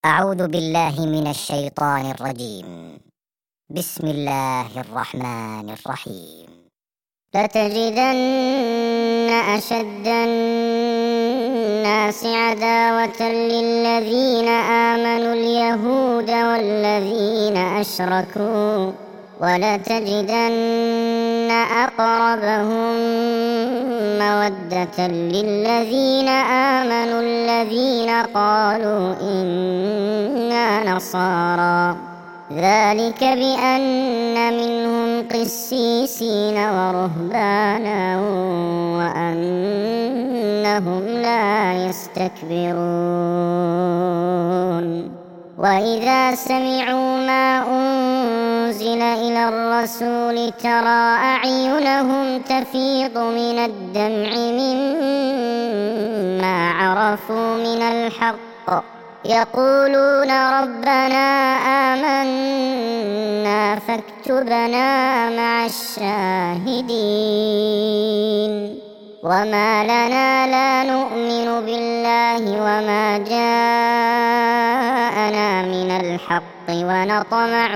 أعوذ بالله من الشيطان الرجيم. بسم الله الرحمن الرحيم. لتجدن أشد الناس عداوة للذين آمنوا اليهود والذين أشركوا، ولتجدن أقربهم مودة للذين آمنوا الذين قالوا إنا نصارى، ذلك بأن منهم قسيسين ورهبانا وأنهم لا يستكبرون. وإذا سمعوا ما أنزل إلى الرسول ترى أعينهم تفيض من الدمع مما عرفوا من الحق، يقولون ربنا آمنا فاكتبنا مع الشاهدين. وما لنا لا نؤمن بالله وما جاءنا من الحق ونطمع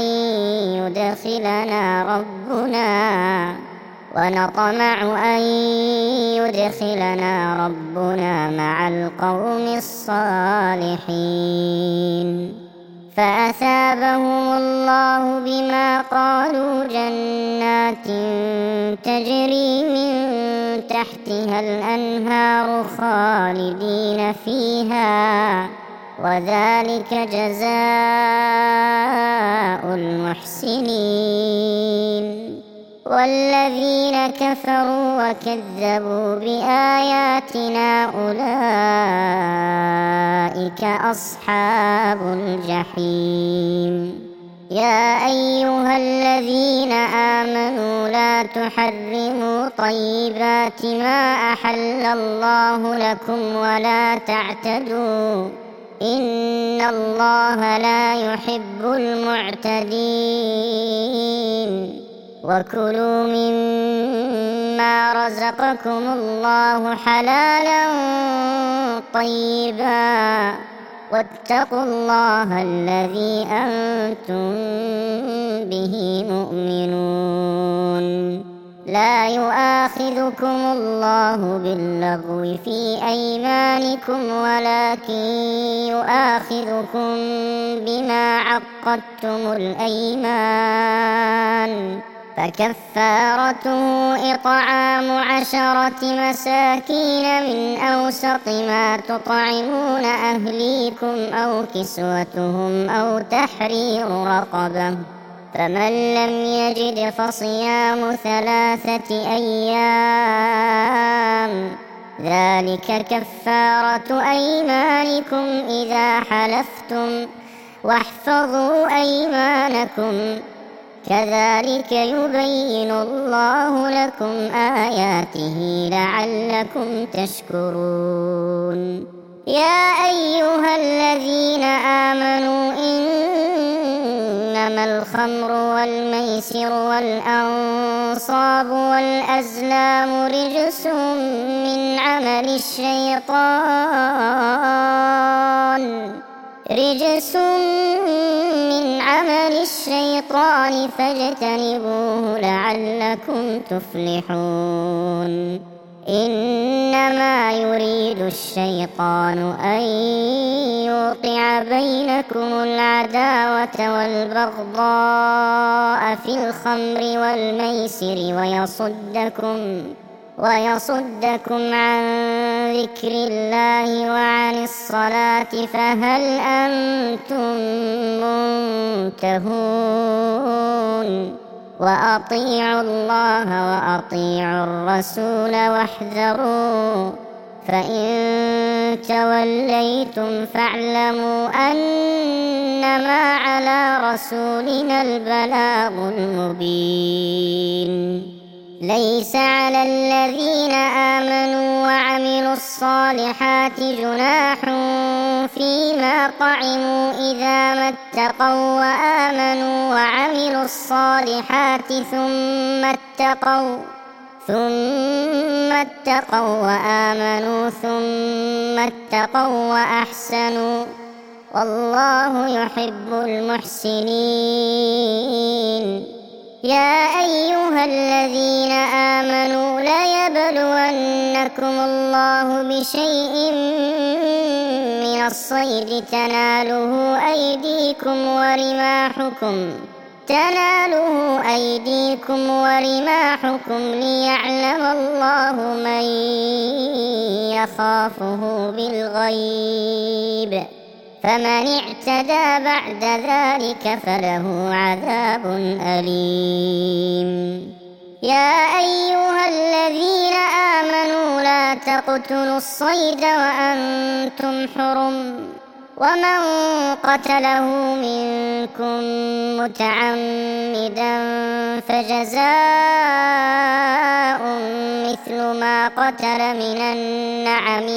أن يدخلنا ربنا مع القوم الصالحين. فأثابهم الله بما قالوا جنات تجري من تحتها الأنهار خالدين فيها، وذلك جزاء المحسنين. والذين كفروا وكذبوا بآياتنا أولئك أصحاب الجحيم. يا أيها الذين آمنوا لا تحرموا طيبات ما أحل الله لكم ولا تعتدوا، إن الله لا يحب المعتدين. وكلوا مما رزقكم الله حلالا طيبا، واتقوا الله الذي أنتم به مؤمنون. لا يؤاخذكم الله باللغو في أيمانكم ولكن يؤاخذكم بما عقدتم الأيمان، فكفارته إطعام 10 مساكين من أوسط ما تطعمون أهليكم أو كسوتهم أو تحرير رقبة، فمن لم يجد فصيام 3 أيام، ذلك كفارة أيمانكم إذا حلفتم، واحفظوا أيمانكم، كذلك يبين الله لكم آياته لعلكم تشكرون. يا أيها الذين آمنوا إنما الخمر والميسر والأنصاب والأزلام رجس من عمل الشيطان فاجتنبوه لعلكم تفلحون. إنما يريد الشيطان أن يوقع بينكم العداوة والبغضاء في الخمر والميسر ويصدكم عن ذكر الله وعن الصلاة، فهل أنتم منتهون؟ وأطيعوا الله وأطيعوا الرسول واحذروا، فإن توليتم فاعلموا أنما على رسولنا البلاغ المبين. ليس على الذين آمنوا وعملوا الصالحات جناح فيما طعموا إذا ما اتقوا وآمنوا وعملوا الصالحات ثم اتقوا وآمنوا ثم اتقوا وأحسنوا والله يحب المحسنين. يا أيها الذين آمنوا ليبلونكم الله بشيء من الصيد تناله أيديكم ورماحكم ليعلم الله من يخافه بالغيب، فمن اعتدى بعد ذلك فله عذاب أليم. يا أيها الذين آمنوا لا تقتلوا الصيد وأنتم حرم، ومن قتله منكم متعمدا فجزاء مثل ما قتل من النعم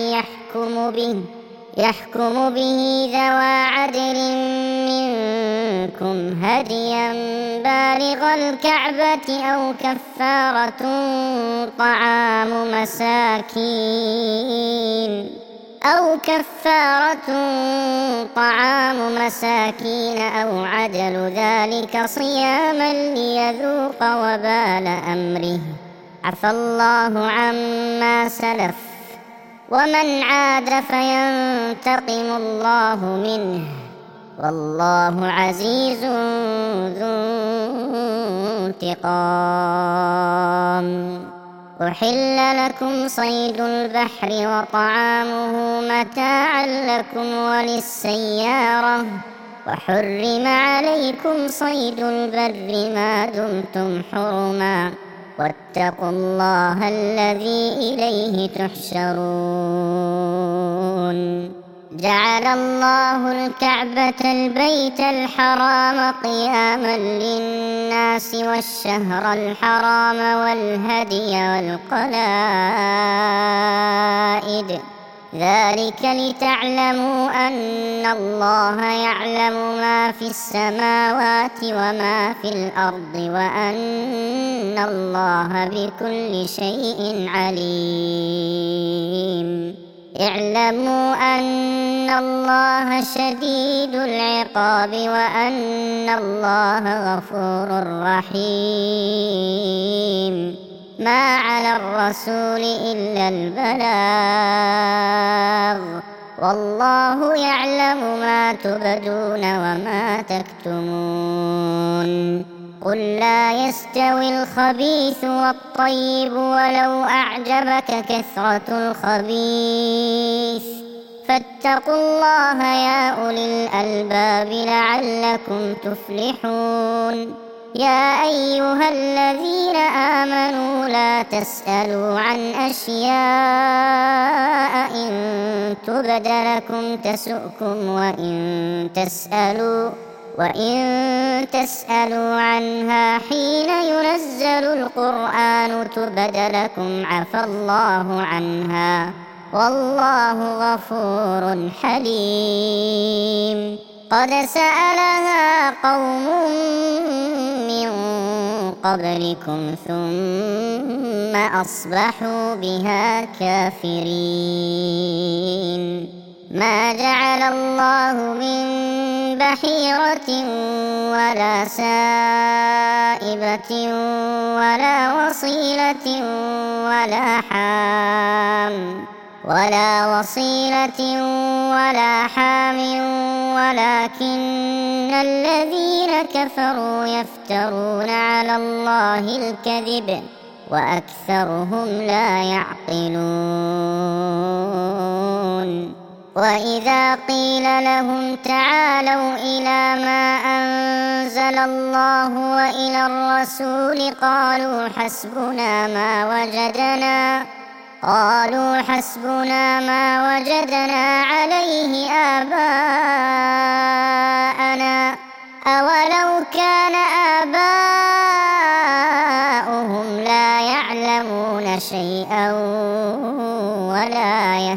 يحكم به ذوى عدل منكم هديا بالغ الكعبة أو كفارة طعام مساكين أو عدل ذلك صياما ليذوق وبال أمره، عفى الله عما سلف، ومن عاد فينتقم الله منه، والله عزيز ذو انتقام. أحل لكم صيد البحر وطعامه متاعا لكم وللسيارة، وحرم عليكم صيد البر ما دمتم حرما، واتقوا الله الذي إليه تحشرون. جعل الله الكعبة البيت الحرام قياما للناس والشهر الحرام والهدي والقلائد، ذلك لتعلموا أن الله يعلم ما في السماوات وما في الأرض، وأن الله بكل شيء عليم. اعلموا أن الله شديد العقاب وأن الله غفور رحيم. ما على الرسول إلا البلاغ، والله يعلم ما تبدون وما تكتمون. قل لا يستوي الخبيث والطيب ولو أعجبك كثرة الخبيث، فاتقوا الله يا أولي الألباب لعلكم تفلحون. يا أيها الذين آمنوا لا تسألوا عن أشياء إن تبد لكم تسؤكم، وإن تسألوا عنها حين ينزل القرآن تبد لكم عفى الله عنها، والله غفور حليم. قد سألها قوم من قبلكم ثم أصبحوا بها كافرين. ما جعل الله من بحيرة ولا سائبة ولا وصيلة ولا حام ولكن الذين كفروا يفترون على الله الكذب وأكثرهم لا يعقلون. وإذا قيل لهم تعالوا إلى ما أنزل الله وإلى الرسول قالوا حسبنا ما وجدنا عليه آباءنا أولو كان آباؤهم لا يعلمون شيئا ولا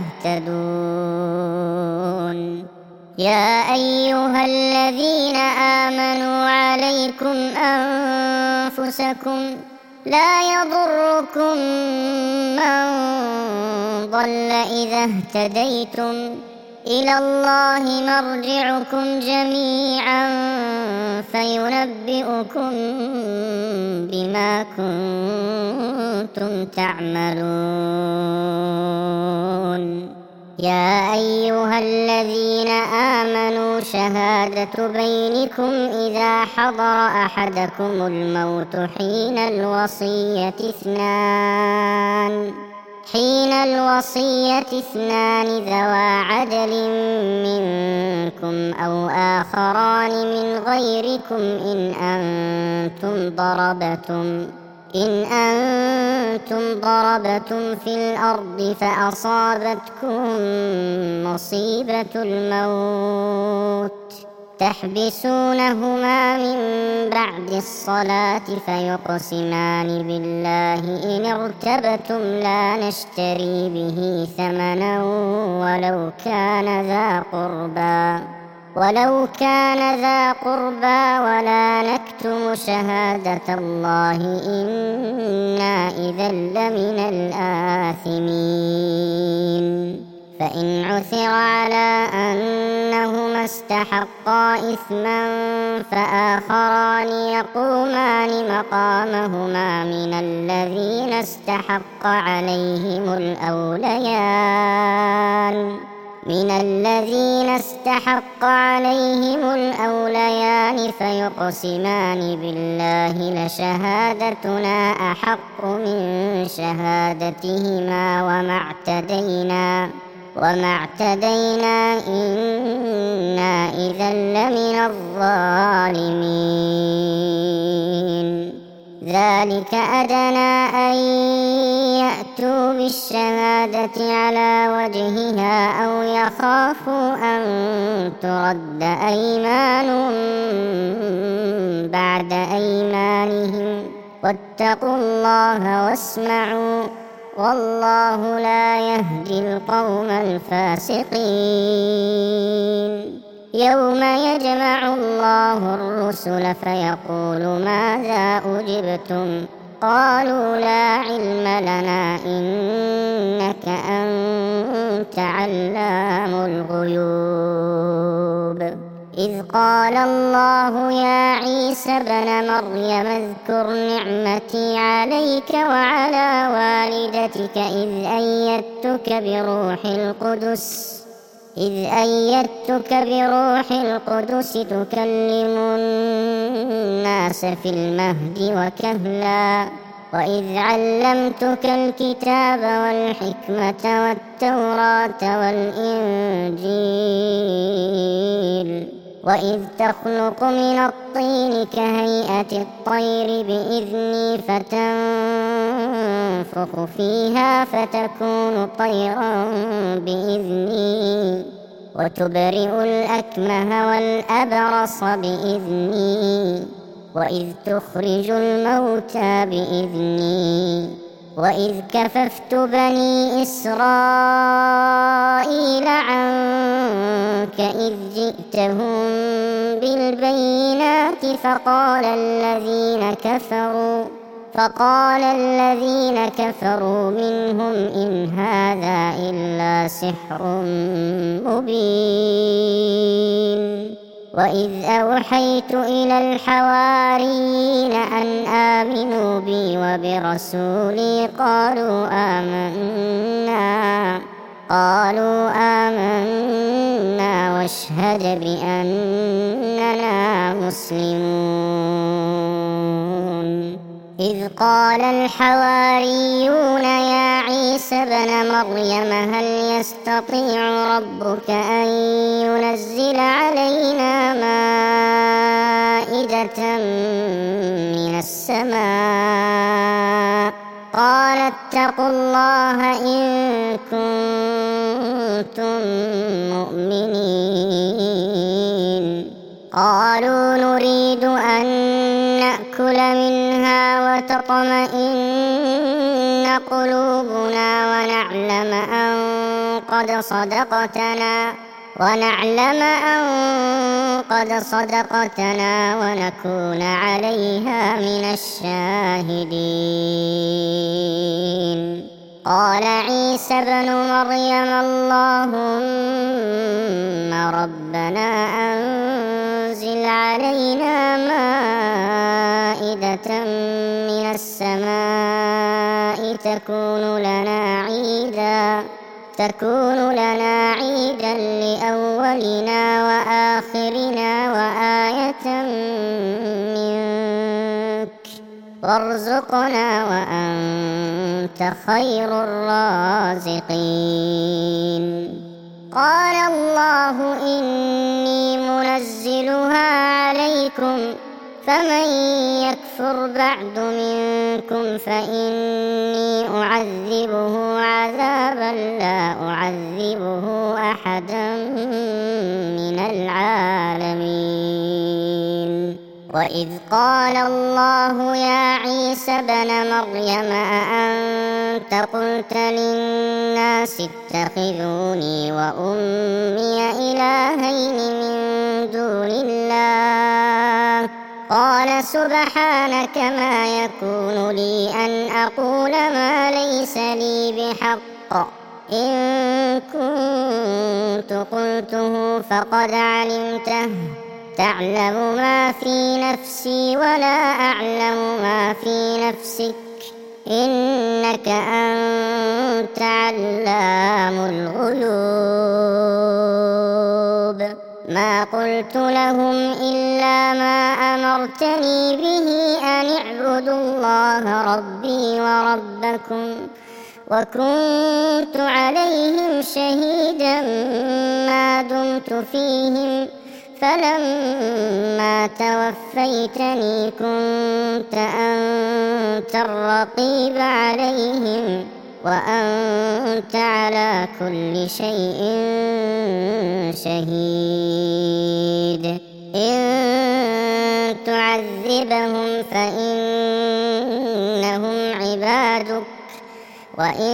يهتدون. يا أيها الذين آمنوا عليكم أنفسكم لا يضركم من ضل إذا اهتديتم إلى الله مرجعكم جميعا فينبئكم بما كنتم تعملون. يا أيها الذين آمنوا شهادة بينكم إذا حضر أحدكم الموت حين الوصية اثنان ذوى عدل منكم أو آخران من غيركم إن أنتم ضربتم في الأرض فأصابتكم مصيبة الموت تحبسونهما من بعد الصلاة فيقسمان بالله إن ارتبتم لا نشتري به ثمنا ولو كان ذا قربى ولا نكتم شهادة الله إنا إذا لمن الآثمين. فإن عثر على أنهما استحقا إثما فآخران يقومان مقامهما من الذين استحق عليهم الأوليان فيقسمان بالله لشهادتنا أحق من شهادتهما وما اعتدينا إنا إذا لمن الظالمين. ذلك أدنى أن يأتوا بالشهادة على وجهها أو يخافوا أن ترد أيمان بعد أيمانهم واتقوا الله واسمعوا والله لا يهدي القوم الفاسقين. يوم يجمع الله الرسل فيقول ماذا أجبتم قالوا لا علم لنا إنك أنت علام الغيوب. إذ قال الله يا عيسى ابن مريم اذكر نعمتي عليك وعلى والدتك إذ أيدتك بروح القدس تكلم الناس في المهد وكهلا وإذ علمتك الكتاب والحكمة والتوراة والإنجيل وإذ تخلق من الطين كهيئة الطير بإذني فتنفخ فيها فتكون طيرا بإذني وتبرئ الأكمه والأبرص بإذني وإذ تخرج الموتى بإذني وإذ كففت بني إسرائيل عنك إذ جئتهم بالبينات فقال الذين كفروا منهم إن هذا إلا سحر مبين. وإذ أوحيت إلى الحواريين أن آمنوا بي وبرسولي قالوا آمنا واشهد بأننا مسلمون. إذ قال الحواريون يا عيسى ابن مريم هل يستطيع ربك أن ينزل علينا مائدة من السماء قال اتقوا الله إن كنتم مؤمنين. قالوا نريد أن نأكل منها وتطمئن قلوبنا ونعلم أن قد صدقتنا ونكون عليها من الشاهدين. قال عيسى ابن مريم اللهم ربنا أنزل علينا مائدة من السماء تكون لنا عيدا لأولنا وآخرنا وآية منك وارزقنا وأنت خير الرازقين. قال الله إني منزلها عليكم فمن يكفر بعد منكم فإني أعذبه عذابا لا أعذبه أحدا من العالمين. وإذ قال الله يا عيسى ابن مريم أأنت قلت للناس اتخذوني وأمي إلهين من دون الله قال سبحانك ما يكون لي أن أقول ما ليس لي بحق إن كنت قلته فقد علمته تعلم ما في نفسي ولا أعلم ما في نفسك إنك أنت علام الغيوب. ما قلت لهم إلا ما أمرتني به أن اعبدوا الله ربي وربكم وكنت عليهم شهيدا ما دمت فيهم فلما توفيتني كنت أنت الرقيب عليهم وأنت على كل شيء شهيد. إن تعذبهم فإنهم عبادك وإن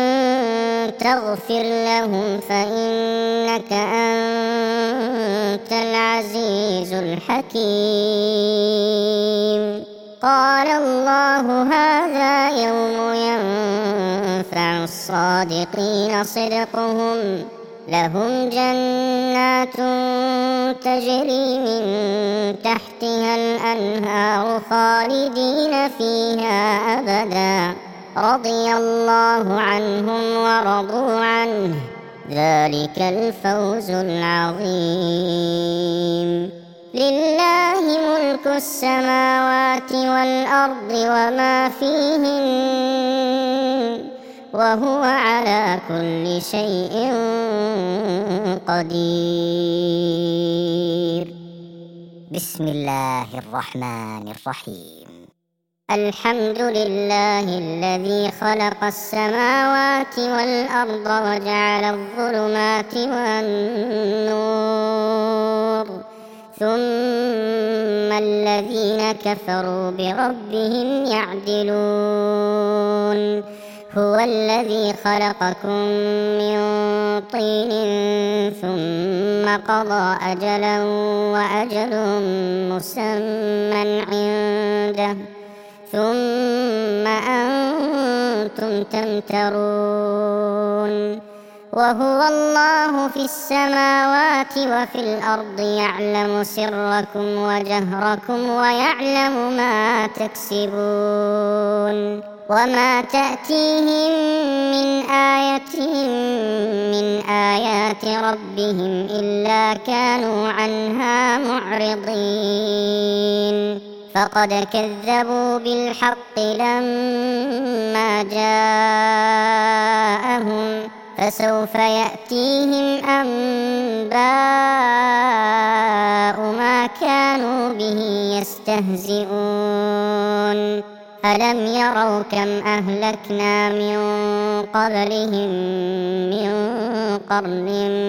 تغفر لهم فإنك أنت العزيز الحكيم. قال الله هذا يوم ينفع الصادقين صدقهم لهم جنات تجري من تحتها الأنهار خالدين فيها أبدا رضي الله عنهم ورضوا عنه ذلك الفوز العظيم. لله ملك السماوات والأرض وما فيهن وهو على كل شيء قدير. بسم الله الرحمن الرحيم. الحمد لله الذي خلق السماوات والأرض وجعل الظلمات والنور ثم الذين كفروا بربهم يعدلون. هو الذي خلقكم من طين ثم قضى أجلا وأجل مسمى عنده ثم أنتم تمترون. وهو الله في السماوات وفي الأرض يعلم سركم وجهركم ويعلم ما تكسبون. وما تأتيهم من آية من آيات ربهم إلا كانوا عنها معرضين. فقد كذبوا بالحق لما جاءهم فسوف يأتيهم أنباء ما كانوا به يستهزئون. ألم يروا كم أهلكنا من قبلهم من قرن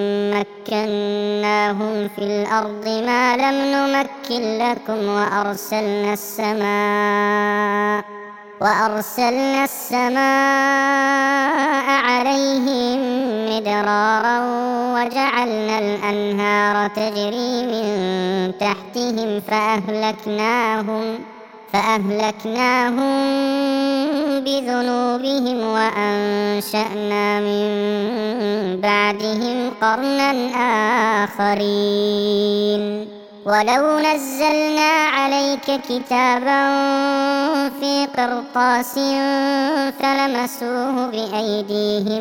مكناهم في الأرض ما لم نمكن لكم وأرسلنا السماء عليهم مدرارا وجعلنا الأنهار تجري من تحتهم فأهلكناهم بذنوبهم وأنشأنا من بعدهم قرنا آخرين ولو نزلنا عليك كتابا في قرطاس فلمسوه بأيديهم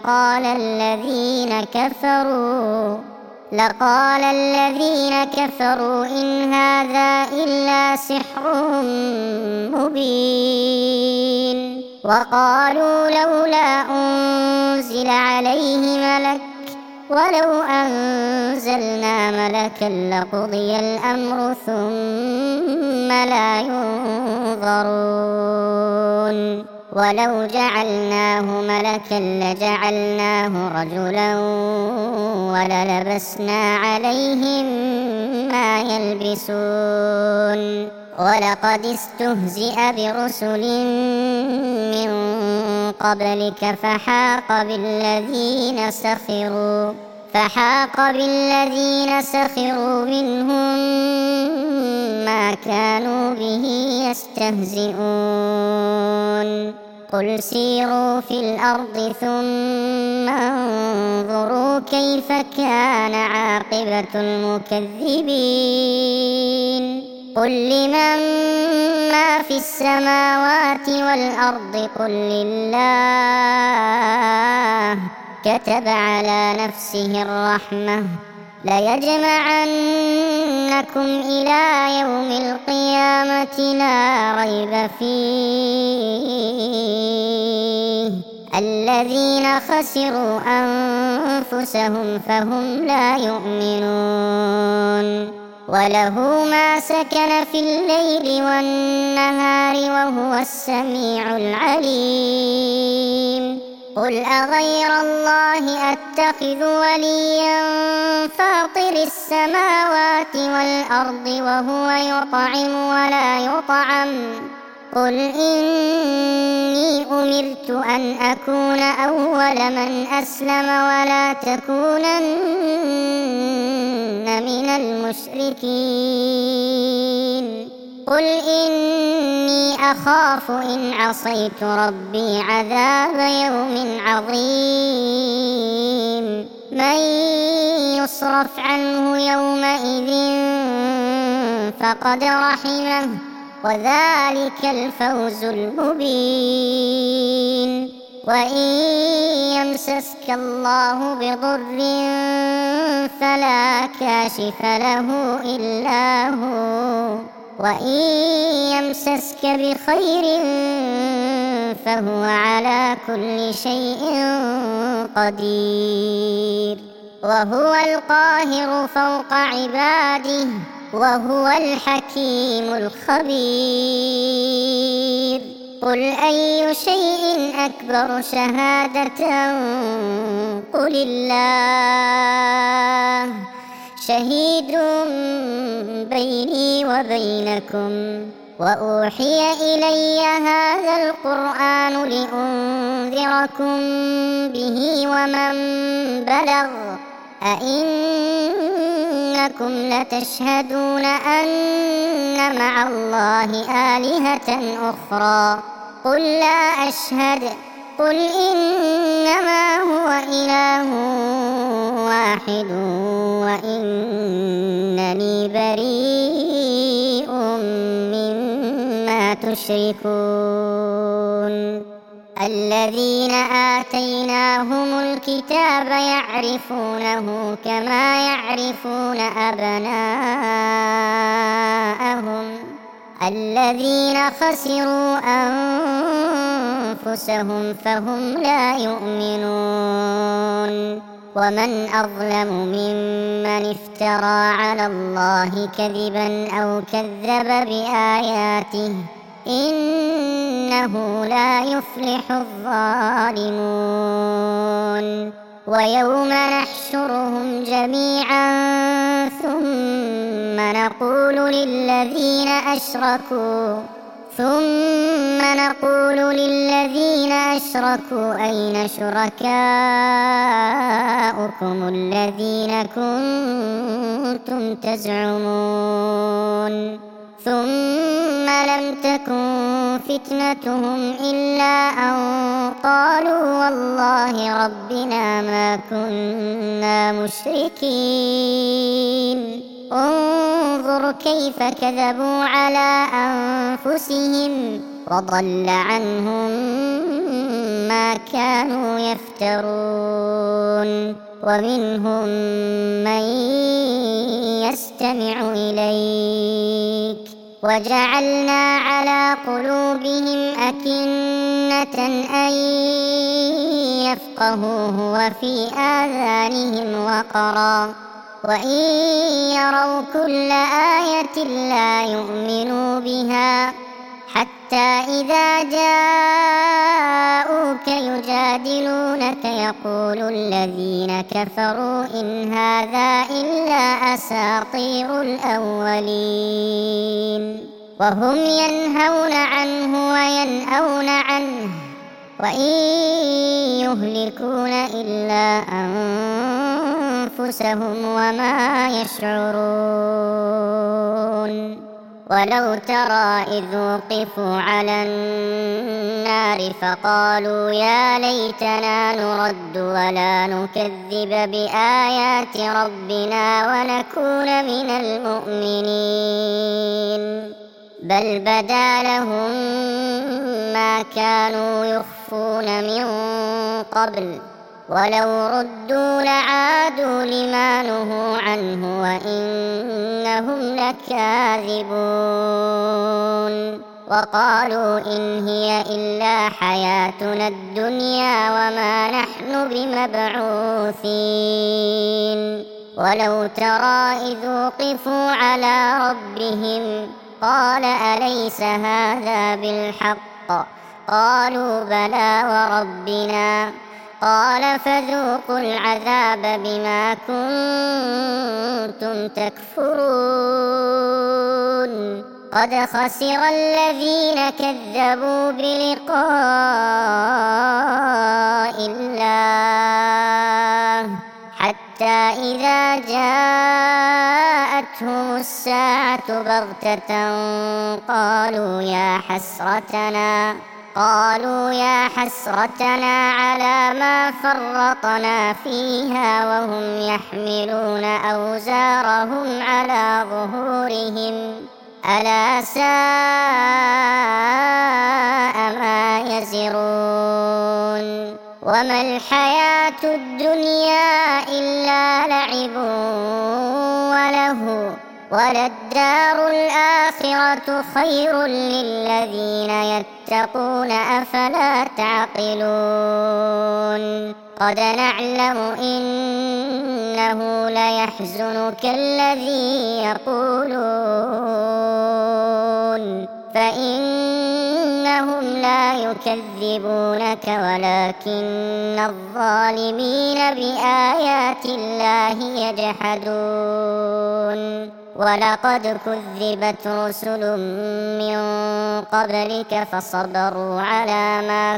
لقال الذين كفروا إن هذا إلا سحر مبين وقالوا لولا أنزل عليه ملك ولو أنزلنا ملكا لقضي الأمر ثم لا ينظرون ولو جعلناه ملكا لجعلناه رجلا وللبسنا عليهم ما يلبسون ولقد استهزئ برسل من قبلك فحاق بالذين سخروا منهم ما كانوا به يستهزئون قل سيروا في الأرض ثم انظروا كيف كان عاقبة المكذبين قل لمن ما في السماوات والأرض قل لله كتب على نفسه الرحمة ليجمعنكم إلى يوم القيامة لا ريب فيه الذين خسروا أنفسهم فهم لا يؤمنون وله ما سكن في الليل والنهار وهو السميع العليم قل أغير الله أتخذ وليا فاطر السماوات والأرض وهو يطعم ولا يطعم قل إني أمرت أن أكون أول من أسلم ولا تكونن من المشركين قل إني أخاف إن عصيت ربي عذاب يوم عظيم من يصرف عنه يومئذ فقد رحمه وذلك الفوز المبين وإن يمسسك الله بضر فلا كاشف له إلا هو وإن يمسسك بخير فهو على كل شيء قدير وهو القاهر فوق عباده وهو الحكيم الخبير قل أي شيء أكبر شهادة قل الله شهيد بيني وبينكم وأوحي إلي هذا القرآن لأنذركم به ومن بلغ أئنكم لتشهدون أن مع الله آلهة أخرى قل لا أشهد قل إنما هو إله واحد وإنني بريء مما تشركون الذين آتيناهم الكتاب يعرفونه كما يعرفون أبناءهم الذين خسروا أنفسهم فهم لا يؤمنون ومن أظلم ممن افترى على الله كذبا أو كذب بآياته إنه لا يفلح الظالمون ويوم نحشرهم جميعا ثم نقول للذين أشركوا أين شركاؤكم الذين كنتم تزعمون ثم لم تكن فتنتهم إلا أن قالوا والله ربنا ما كنا مشركين. انظر كيف كذبوا على أنفسهم وضل عنهم ما كانوا يفترون. ومنهم من يستمع إليك وجعلنا على قلوبهم أكنة أن يفقهوه وفي آذانهم وقرا وإن يروا كل آية لا يؤمنوا بها حتى إذا جاءوك يجادلونك يقول الذين كفروا إن هذا إلا أساطير الأولين. وهم ينهون عنه وينأون عنه وإن يهلكون إلا أنفسهم وما يشعرون. ولو ترى إذ وقفوا على النار فقالوا يا ليتنا نرد ولا نكذب بآيات ربنا ونكون من المؤمنين بل بدا لهم ما كانوا يخفون من قبل ولو ردوا لعادوا لما نهوا عنه وإنهم لكاذبون. وقالوا إن هي إلا حياتنا الدنيا وما نحن بمبعوثين. ولو ترى إذ وقفوا على ربهم قال أليس هذا بالحق قالوا بلى وربنا قال فذوقوا العذاب بما كنتم تكفرون. قد خسر الذين كذبوا بلقاء الله حتى إذا جاءتهم الساعة بغتة قالوا يا حسرتنا على ما فرطنا فيها وهم يحملون أوزارهم على ظهورهم ألا ساء ما يزرون. وما الحياة الدنيا إلا لعب ولهو وللدار الآخرة خير للذين يتقون أفلا تعقلون. قد نعلم إنه ليحزنك الذي يقولون فإنهم لا يكذبونك ولكن الظالمين بآيات الله يجحدون. ولقد كذبت رسل من قبلك فصبروا على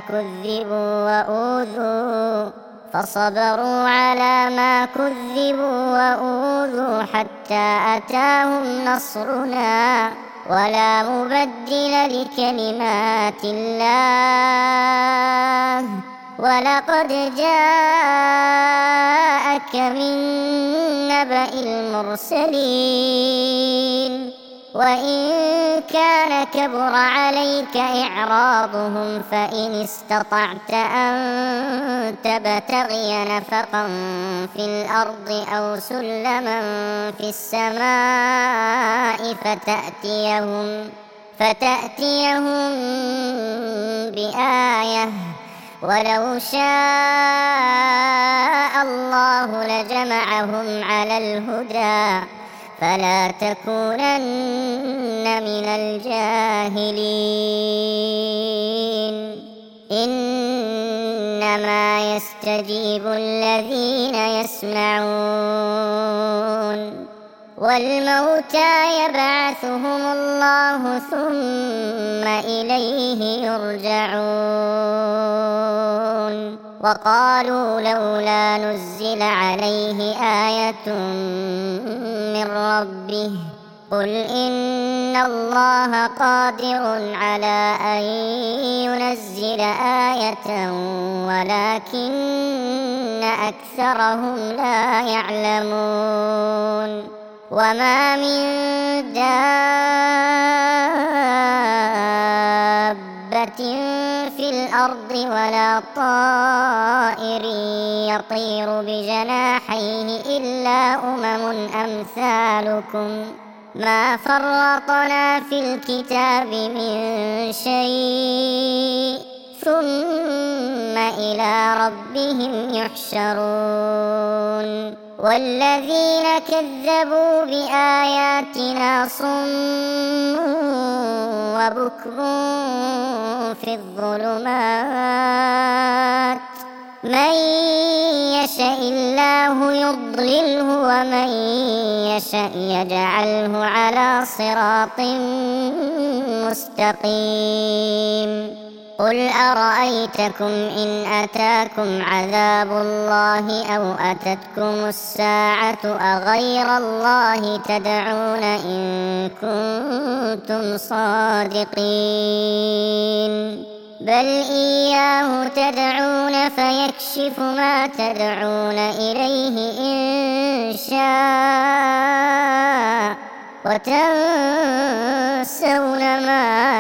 ما كذبوا وأوذوا حتى أتاهم نصرنا ولا مبدل لكلمات الله. ولقد جاءك من نبأ المرسلين وإن كان كبر عليك إعراضهم فإن استطعت أن تبتغي نفقا في الأرض أو سلما في السماء فتأتيهم بآية ولو شاء الله لجمعهم على الهدى فلا تكونن من الجاهلين. إنما يستجيب الذين يسمعون والموتى يبعثهم الله ثم إليه يرجعون. وقالوا لولا نزل عليه آية من ربه قل إن الله قادر على أن ينزل آية ولكن أكثرهم لا يعلمون وما من دابة في الأرض ولا طائر يطير بجناحيه إلا أمثالكم ما فرطنا في الكتاب من شيء ثم إلى ربهم يحشرون والذين كذبوا بآياتنا صم وبكم في الظلمات من يشاء الله يضلله ومن يشاء يجعله على صراط مستقيم قل أرأيتكم إن أتاكم عذاب الله أو أتتكم الساعة أغير الله تدعون إن كنتم صادقين بل إياه تدعون فيكشف ما تدعون إليه إن شاء وتنسون ما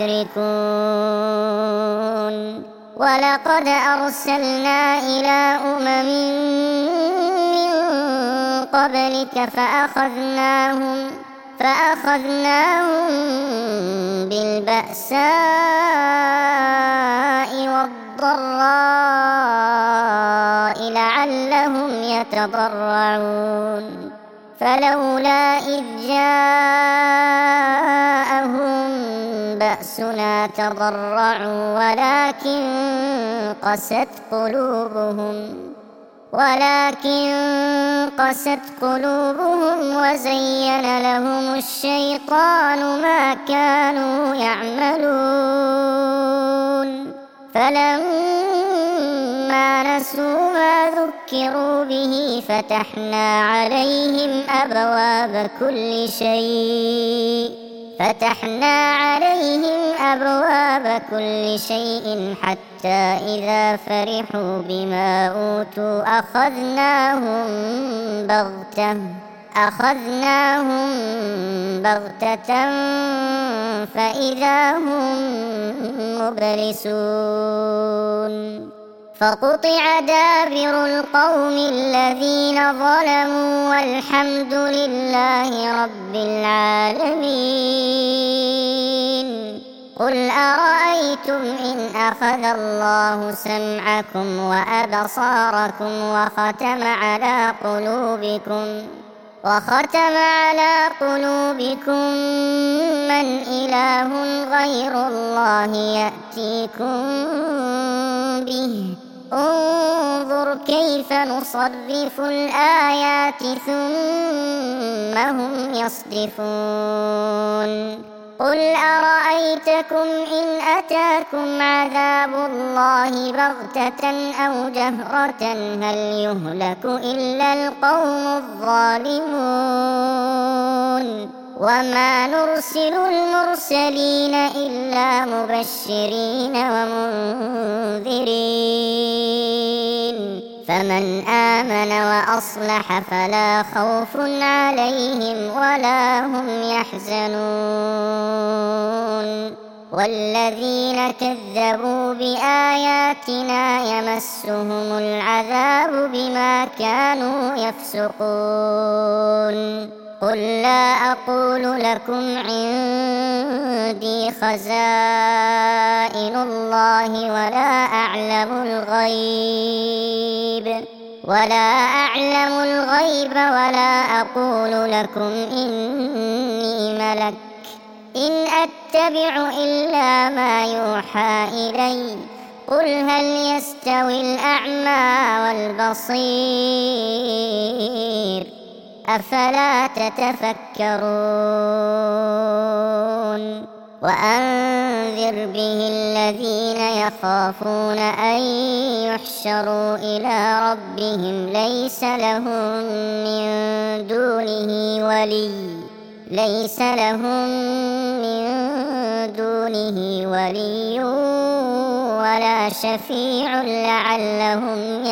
تشركون ولقد أرسلنا إلى أمم من قبلك فأخذناهم بالبأساء والضراء لعلهم يتضرعون فلولا إذ جاءهم بأسنا تضرعوا ولكن قست قلوبهم وزين لهم الشيطان ما كانوا يعملون فلما نسوا ما ذكروا به فتحنا عليهم أبواب كل شيء حتى إذا فرحوا بما أوتوا أخذناهم بغتة فإذا هم مبلسون فقطع دابر القوم الذين ظلموا والحمد لله رب العالمين قل أرأيتم إن أخذ الله سمعكم وأبصاركم وختم على قلوبكم من إله غير الله يأتيكم به انظر كيف نصرف الآيات ثم هم يصدفون قل أرأيتكم إن أتاكم عذاب الله بغتة أو جهرة هل يهلك إلا القوم الظالمون وما نرسل المرسلين إلا مبشرين ومنذرين فمن آمن وأصلح فلا خوف عليهم ولا هم يحزنون والذين كذبوا بآياتنا يمسهم العذاب بما كانوا يفسقون قل لا أقول لكم عندي خزائن الله ولا أعلم الغيب ولا أقول لكم إني ملك إن أتبع إلا ما يوحى إلي قل هل يستوي الأعمى والبصير أفلا تتفكرون وأنذر به الذين يخافون أن يحشروا إلى ربهم ليس لهم من دونه ولي ليس لهم من دونه ولي ولا شفيع لعلهم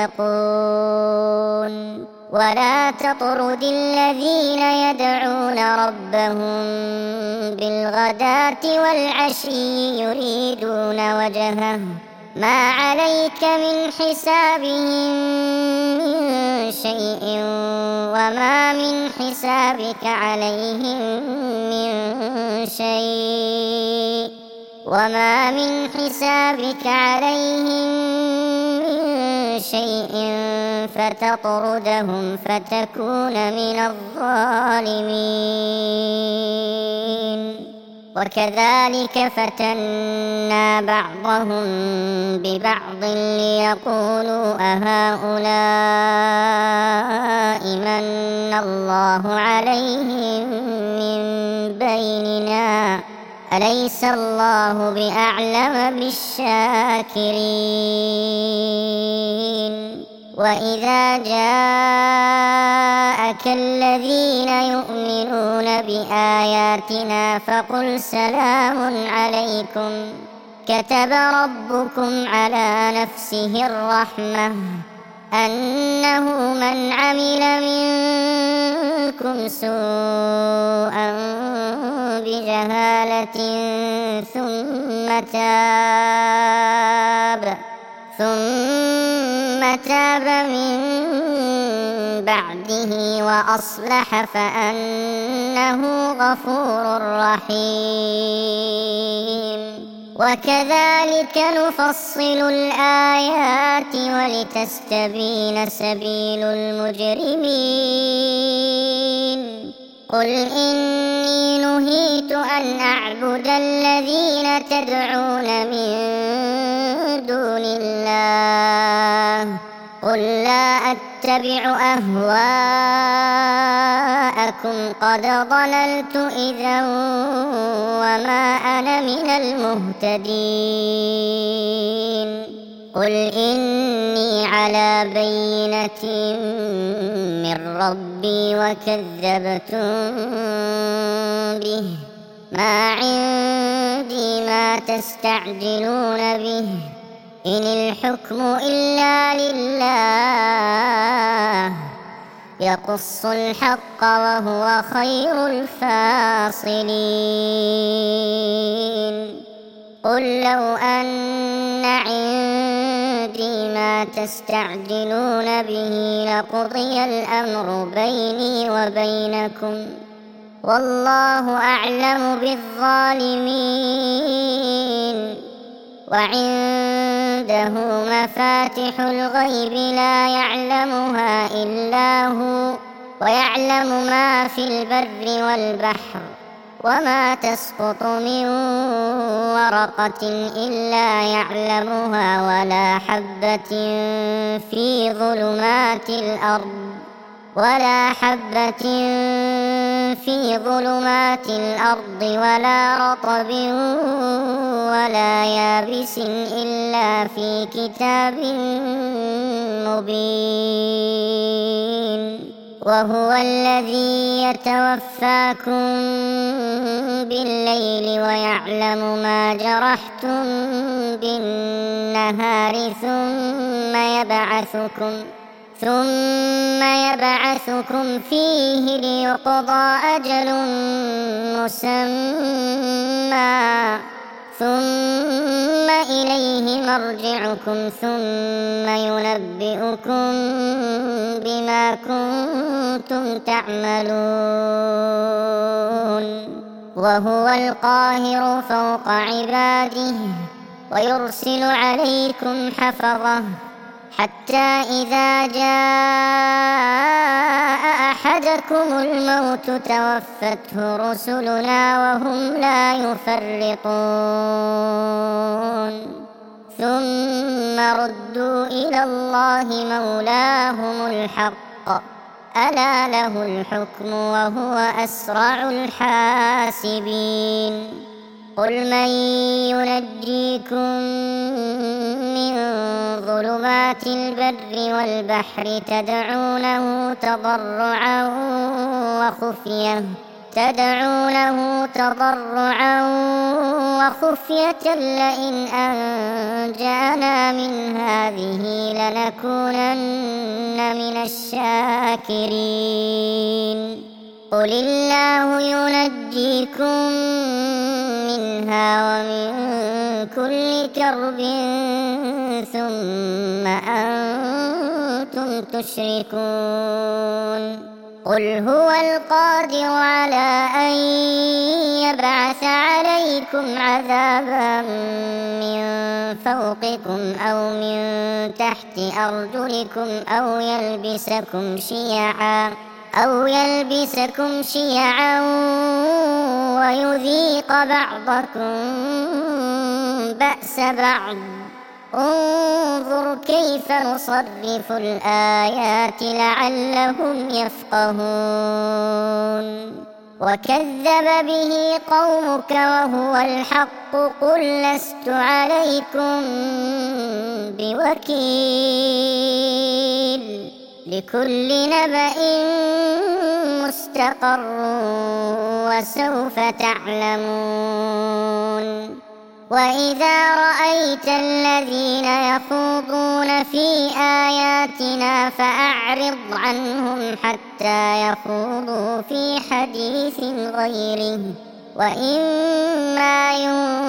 يتقون ولا تطرد الذين يدعون ربهم بالغداة والعشي يريدون وجهه ما عليك من حسابهم من شيء وما من حسابك عليهم من شيء فتطردهم فتكون من الظالمين وكذلك فتنا بعضهم ببعض ليقولوا أهؤلاء من الله عليهم من بيننا أليس الله بأعلم بالشاكرين وإذا جاءك الذين يؤمنون بآياتنا فقل سلام عليكم كتب ربكم على نفسه الرحمة أنه من عمل منكم سوءا بجهالة ثم تاب من بعده وأصلح فأنه غفور رحيم وكذلك نفصل الآيات ولتستبين سبيل المجرمين قل إني نهيت أن أعبد الذين تدعون من دون الله قل لا أتبع أهواءكم قد ضللت إذا وما أنا من المهتدين قل إني على بينة من ربي وكذبتم به ما عندي ما تستعجلون به إن الحكم إلا لله يقص الحق وهو خير الفاصلين قل لو أن عندي ما تستعجلون به لقضي الأمر بيني وبينكم والله أعلم بالظالمين وعنده مفاتح الغيب لا يعلمها إلا هو ويعلم ما في البر والبحر وما تسقط من ورقة إلا يعلمها ولا حبة في ظلمات الأرض ولا رطب ولا يابس إلا في كتاب مبين وهو الذي يتوفاكم بالليل ويعلم ما جرحتم بالنهار ثم يبعثكم فيه ليقضى أجل مسمى ثم إليه مرجعكم ثم ينبئكم بما كنتم تعملون وهو القاهر فوق عباده ويرسل عليكم حفظه حتى إذا جاء أحدكم الموت توفته رسلنا وهم لا يفرطون ثم ردوا إلى الله مولاهم الحق ألا له الحكم وهو أسرع الحاسبين قل من ينجيكم من ظلمات البر والبحر تدعونه تضرعا وخفية لئن أنجانا من هذه لنكونن من الشاكرين قل الله ينجيكم منها ومن كل كرب ثم أنتم تشركون قل هو القادر على أن يبعث عليكم عذابا من فوقكم أو من تحت أرجلكم أو يلبسكم شيعا ويذيق بعضكم بأس بعض انظر كيف نصرف الآيات لعلهم يفقهون وكذب به قومك وهو الحق قل لست عليكم بوكيل لكل نبأ مستقر وسوف تعلمون وإذا رأيت الذين يخوضون في آياتنا فأعرض عنهم حتى يخوضوا في حديث غيره وإما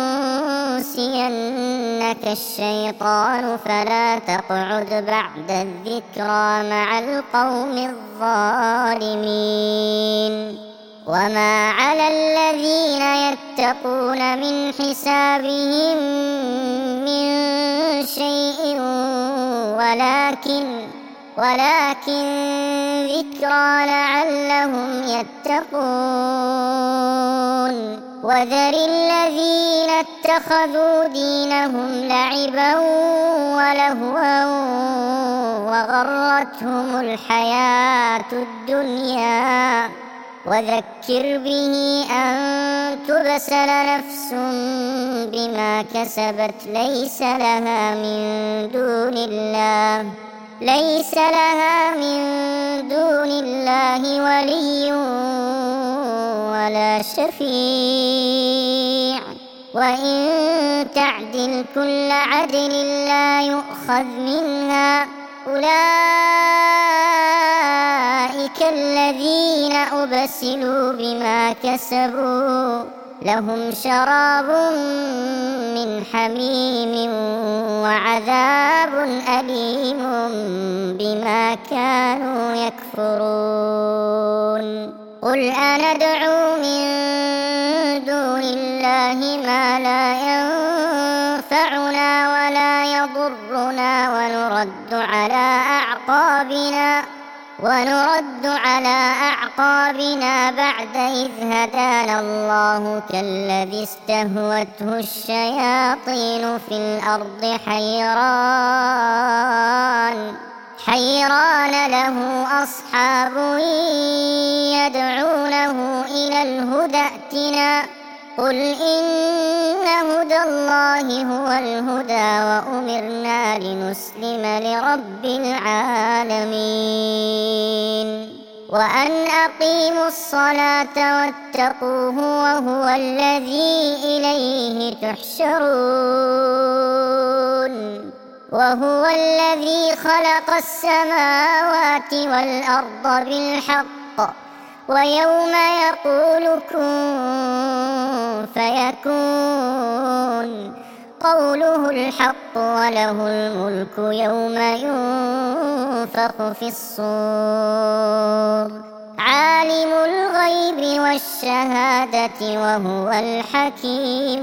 ينسينك الشيطان فلا تقعد بعد الذكرى مع القوم الظالمين وما على الذين يتقون من حسابهم من شيء ولكن ذكرى لعلهم يتقون وذر الذين اتخذوا دينهم لعبا ولهوا وغرتهم الحياة الدنيا وذكر به أن تبسل نفس بما كسبت ليس لها من دون الله ولي ولا شفيع وإن تعدل كل عدل لا يؤخذ منها أولئك الذين أبسلوا بما كسبوا لهم شراب من حميم وعذاب أليم بما كانوا يكفرون قل أندعو من دون الله ما لا ينفعنا ولا يضرنا ونرد على أعقابنا بعد إذ هدانا الله كالذي استهوته الشياطين في الأرض حيران له أصحاب يدعونه إلى الهدى ائتنا قل إن هدى الله هو الهدى وأمرنا لنسلم لرب العالمين وأن أقيموا الصلاة واتقوه وهو الذي إليه تحشرون وهو الذي خلق السماوات والأرض بالحق ويوم يقول كن فيكون قوله الحق وله الملك يوم ينفخ في الصور عالم الغيب والشهادة وهو الحكيم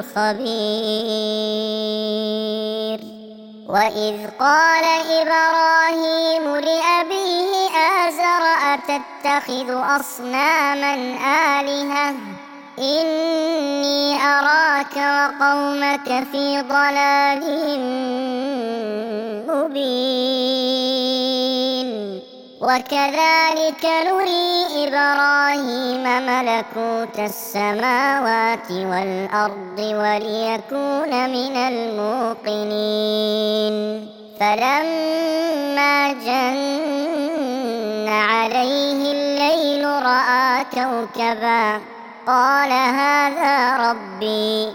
الخبير وإذ قال إبراهيم لأبيه آزر أتتخذ أصناما آلهة إني أراك وقومك في ضلال مبين وكذلك نري إبراهيم ملكوت السماوات والأرض وليكون من الموقنين فلما جن عليه الليل رأى كوكبا قال هذا ربي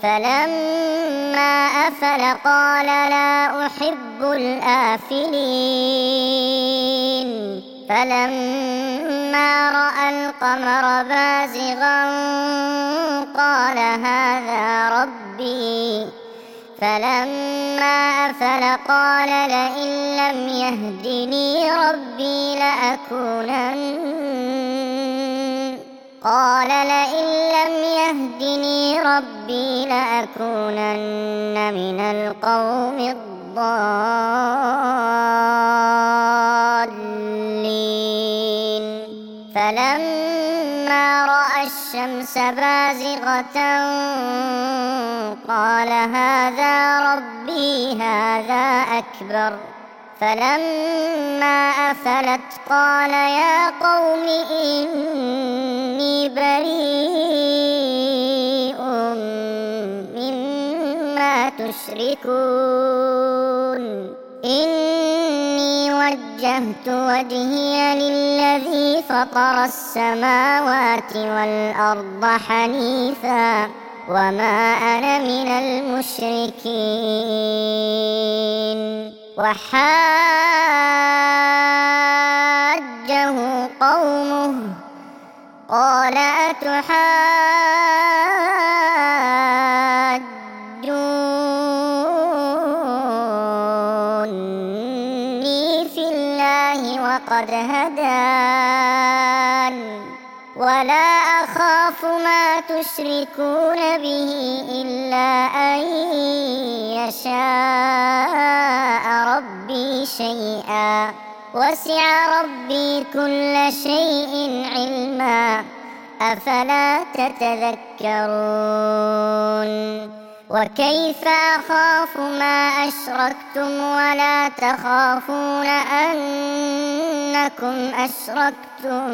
فلما أفل قال لا أحب الآفلين فلما رأى القمر بازغا قال هذا ربي فلما أفل قال لئن لم يهدني ربي لأكونن من القوم الضالين فلما رأى الشمس بازغة قال هذا ربي هذا أكبر فلما أفلت قال يا قوم إني بريء مما تشركون إني وجهت وجهي للذي فطر السماوات والأرض حنيفا وما أنا من المشركين وحاجه قومه قال أتحاجوني في الله وقد هدان ولا أخاف ما تشركون به إلا أن يشاء ربي شيئا وسع ربي كل شيء علما أفلا تتذكرون وكيف أخاف ما أشركتم ولا تخافون أنكم أشركتم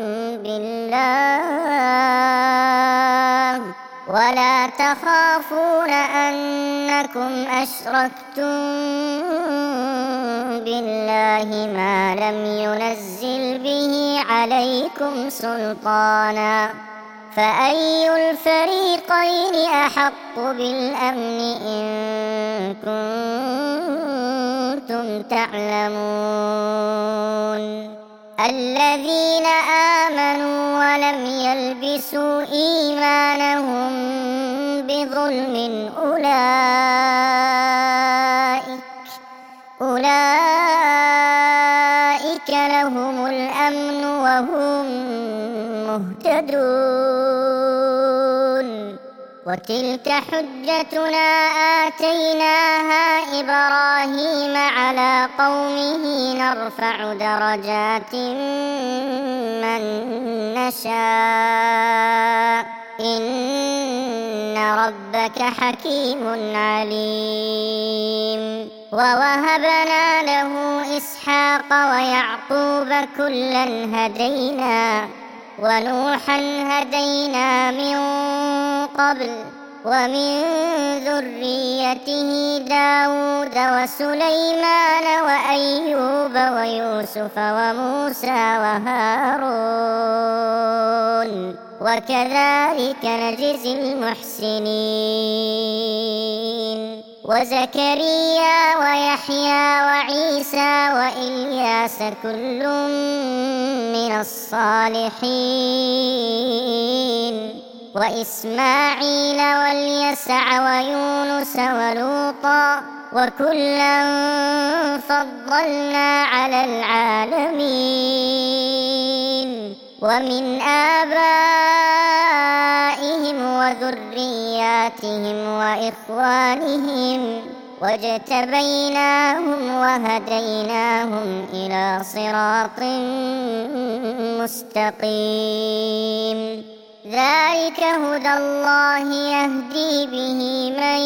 بالله ما لم ينزل به عليكم سلطانا فأي الفريقين أحق بالأمن إن كنتم تعلمون الذين آمنوا ولم يلبسوا إيمانهم بظلم أولئك لهم الأمن وهم مهتدون وتلك حجتنا آتيناها إبراهيم على قومه نرفع درجات من نشاء إن ربك حكيم عليم ووهبنا له إسحاق ويعقوب كلا هدينا ونوحا هدينا من قبل ومن ذريته داود وسليمان وأيوب ويوسف وموسى وهارون وكذلك نجزي المحسنين وزكريا ويحيى وعيسى وإلياس كل من الصالحين وإسماعيل واليسع ويونس ولوطا وكلا فضلنا على العالمين ومن آبائهم وذرياتهم وإخوانهم واجتبيناهم وهديناهم إلى صراط مستقيم ذلك هدى الله يهدي به من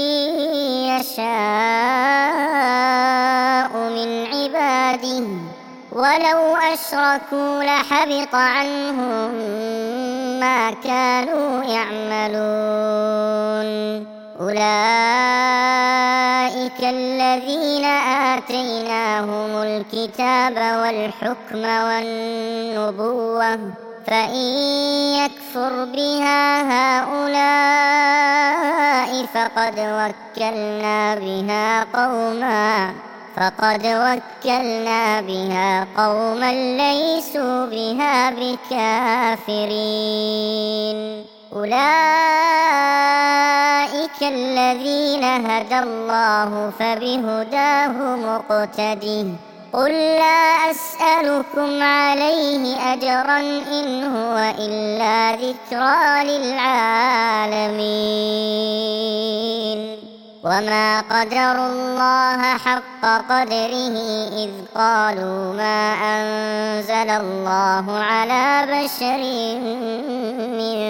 يشاء من عباده ولو أشركوا لحبط عنهم ما كانوا يعملون أولئك الذين الذين آتيناهم الكتاب والحكم والنبوة فإن يكفر بها هؤلاء فقد وكلنا بها قوما ليسوا بها بكافرين. أولئك الذين هدى الله فبهداه مقتده. قل لا أسألكم عليه أجرا إن هو إلا ذكرى للعالمين. وما قدروا الله حق قدره إذ قالوا ما أنزل الله على بشر من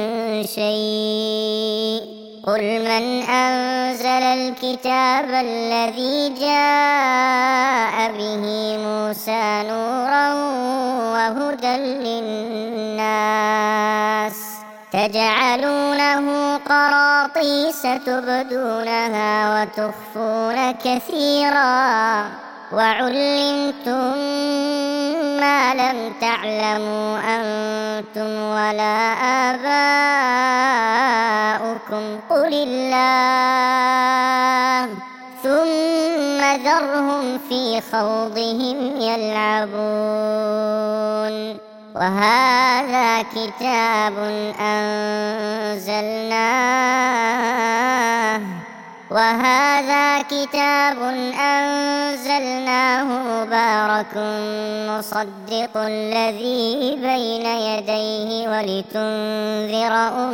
شيء. قل من أنزل الكتاب الذي جاء به موسى نورا وهدى للناس تجعلونه قراطيس تبدونها وتخفون كثيرا وعلمتم ما لم تعلموا أنتم ولا آباؤكم قل الله ثم ذرهم في خوضهم يلعبون. وهذا كتاب أنزلناه مبارك مصدق الذي بين يديه ولتنذر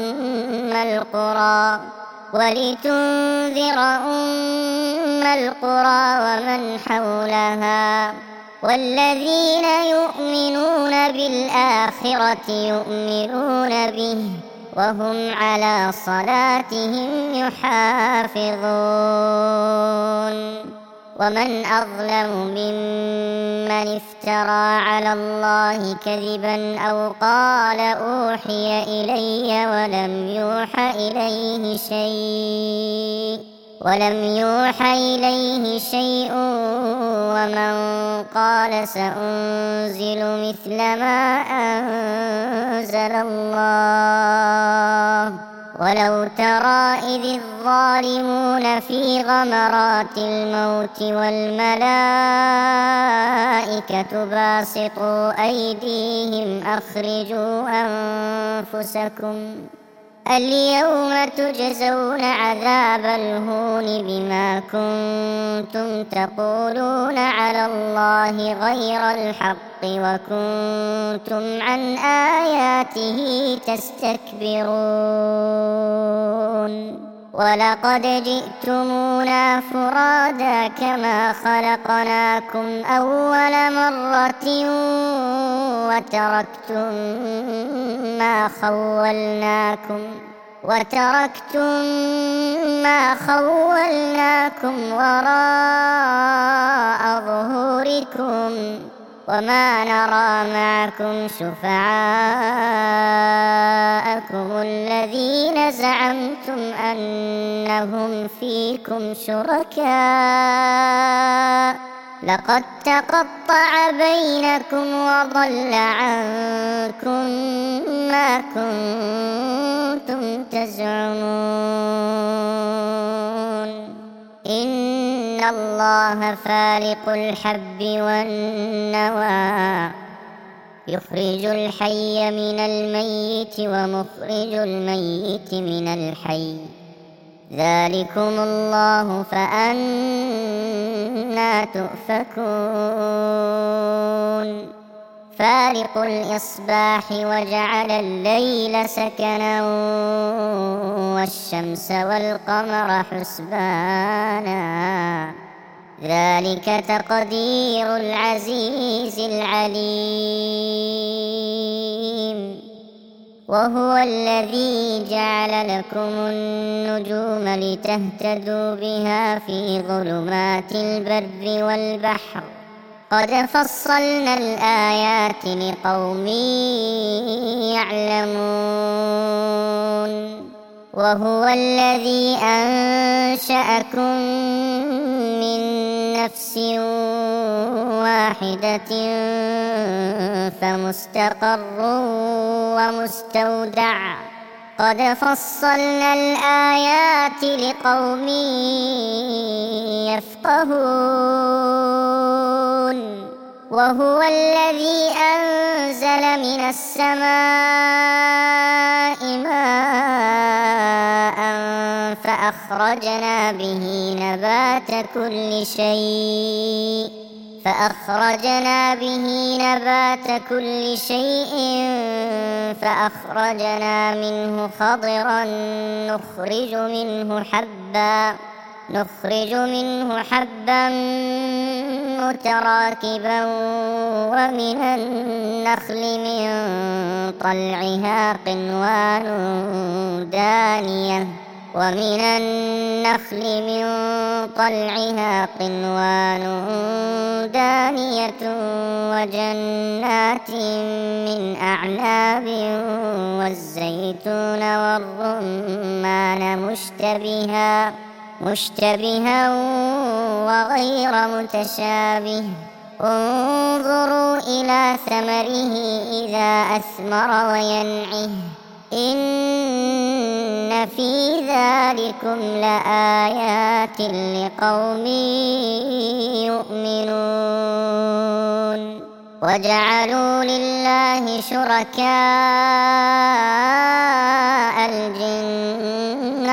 أم القرى ومن حولها والذين يؤمنون بالآخرة يؤمنون به وهم على صلاتهم يحافظون. ومن أظلم ممن افترى على الله كذبا أو قال أوحي إلي ولم يوحى إليه شيء ومن قال سأنزل مثل ما أنزل الله. ولو ترى إذ الظالمون في غمرات الموت والملائكة باسطوا أيديهم أخرجوا أنفسكم اليوم تجزون عذاب الهون بما كنتم تقولون على الله غير الحق وكنتم عن آياته تستكبرون. ولقد جئتمونا فرادا كما خلقناكم أول مرة وتركتم ما خولناكم وراء ظهوركم وما نرى معكم شفعاءكم الذين زعمتم أنهم فيكم شركاء لقد تقطع بينكم وضل عنكم ما كنتم تزعمون. إن الله فالق الحب والنوى يخرج الحي من الميت ومخرج الميت من الحي ذلكم الله فأنى تؤفكون. فالق الإصباح وجعل الليل سكنا والشمس والقمر حسبانا ذلك تقدير العزيز العليم. وهو الذي جعل لكم النجوم لتهتدوا بها في ظلمات البر والبحر قد فصلنا الآيات لقوم يعلمون. وهو الذي أنشأكم من نفس واحدة فمستقر ومستودع قد فصلنا الآيات لقوم يفقهون وهو الذي أنزل من السماء ماء فأخرجنا به نبات كل شيء فأخرجنا منه خضرا نخرج منه حبا متراكبا ومن النخل من طلعها قنوان دانية وجنات من أعناب والزيتون والرمان مشتبها وغير متشابه انظروا إلى ثمره إذا أثمر وينعه إن في ذلكم لآيات لقوم يؤمنون وجعلوا لله شركاء الجن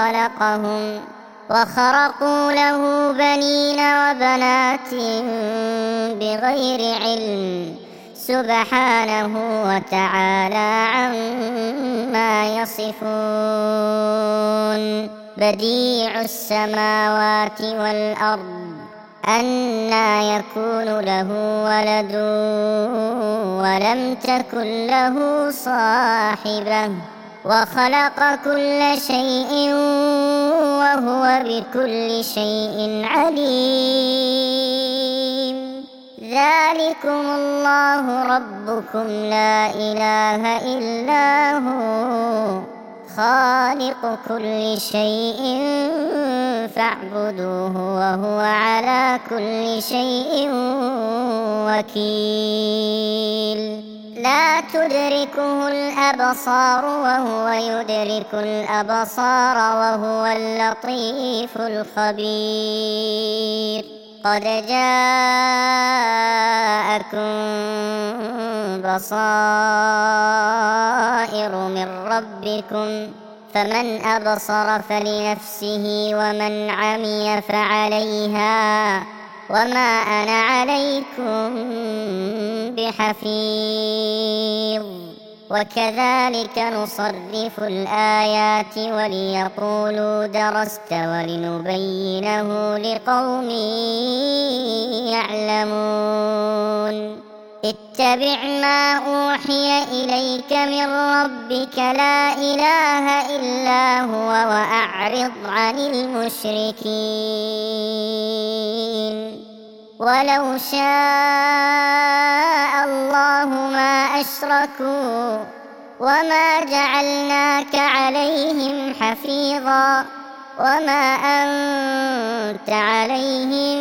وخرقوا له بنين وبنات بغير علم سبحانه وتعالى عما يصفون بديع السماوات والأرض أنى يكون له ولد ولم تكن له صاحبة وخلق كل شيء وهو بكل شيء عليم ذلكم الله ربكم لا إله إلا هو خالق كل شيء فاعبدوه وهو على كل شيء وكيل لا تدركه الأبصار وهو يدرك الأبصار وهو اللطيف الخبير قد جاءكم بصائر من ربكم فمن أبصر فلنفسه ومن عمي فعليها وما أنا عليكم بحفيظ وكذلك نصرف الآيات وليقولوا درست ولنبينه لقوم يعلمون اتبع ما أوحي إليك من ربك لا إله إلا هو وأعرض عن المشركين ولو شاء الله ما أشركوا وما جعلناك عليهم حفيظا وما أنت عليهم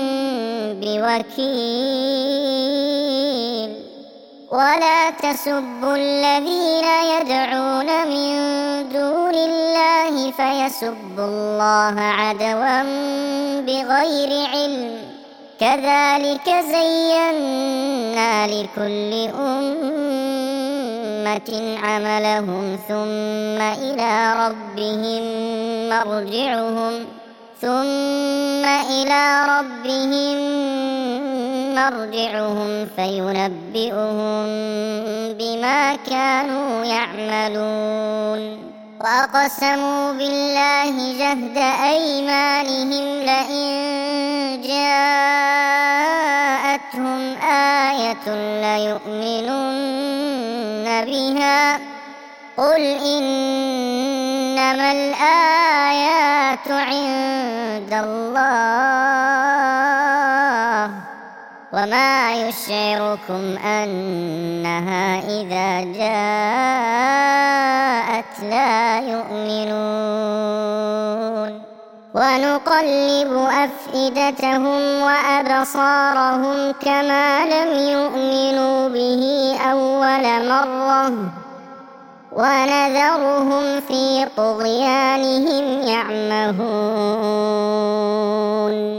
بوكيل ولا تسبوا الذين يدعون من دون الله فيسبوا الله عدوا بغير علم كذلك زينا لكل أمة عملهم ثم إلى ربهم مرجعهم فينبئهم بما كانوا يعملون وأقسموا بالله جهد أيمانهم لئن جاءتهم آية ليؤمنن بها قل إنما الآيات عند الله وما يشعركم أنها إذا جاءت لا يؤمنون ونقلب أفئدتهم وأبصارهم كما لم يؤمنوا به أول مرة ونذرهم في طغيانهم يعمهون.